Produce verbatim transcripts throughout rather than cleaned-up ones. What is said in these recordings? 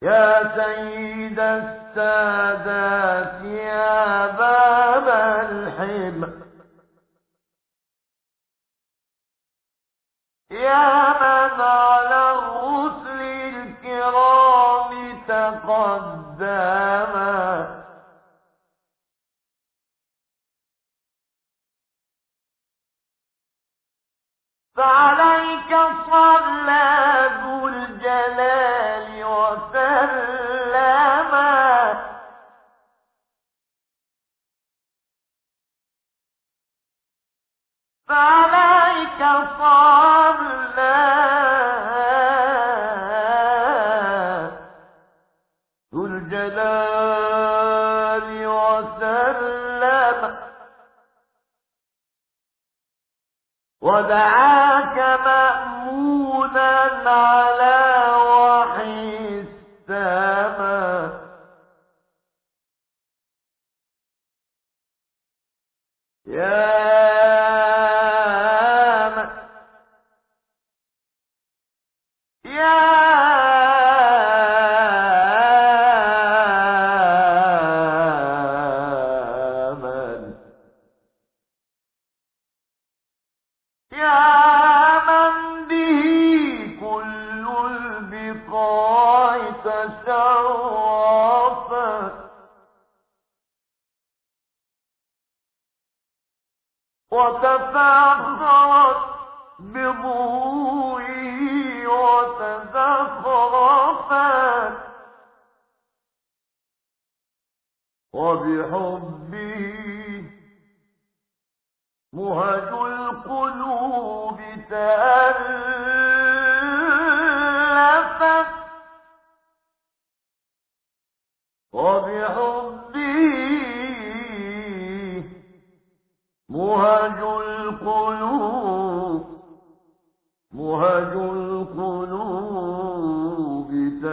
يا سيد السادات يا باب الحمى، يا من على الرسل الكرام تقدما، فعليك صلى ذو الجلال وسلما، فعليك صلى ذو الجلال وسلم، ودعاك مأمونا على وحي السماء، يا من يا من يا من به كل البقاع تشرفت، وتفاخرت بضوئه وتزخرفت، وبحبه مهج القلوب تألفت، وبحبه مهج القلوب مهج القلوب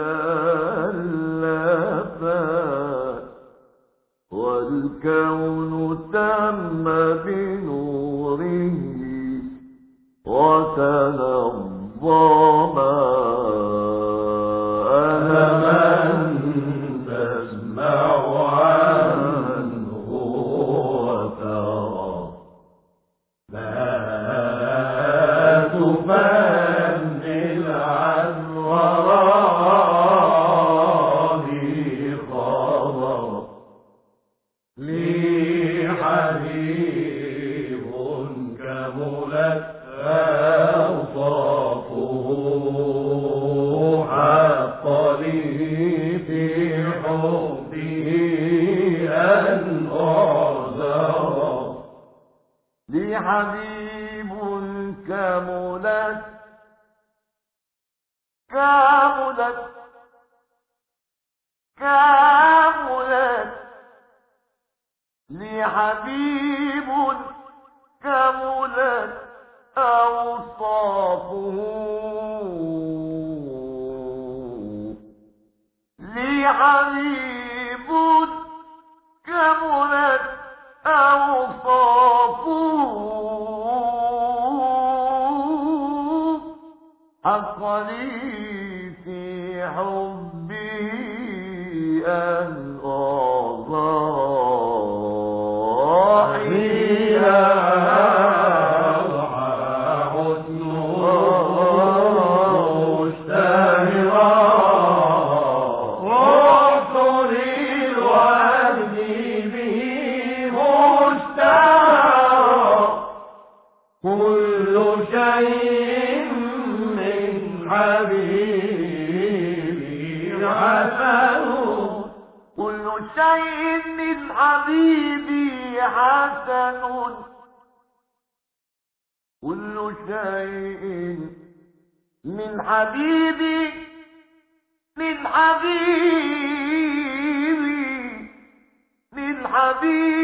تألفت، والكون تم بنوره وتنظما، ألما تسمع عنه وترى ما تفنن عن وراه خبر، لي حبيب كملت أوصافه، حق لي في حبه أن أعذر، لي حبيب كملت كملت كملت لي حبيب كملت أوصافه، لي حبيب كملت أوصافه، حق لي في حبه أن أعذر، حين كل شيء من حبيبي حسن، كل شيء من حبيبي حسن، كل شيء من حبيبي من حبيبي من حبيبي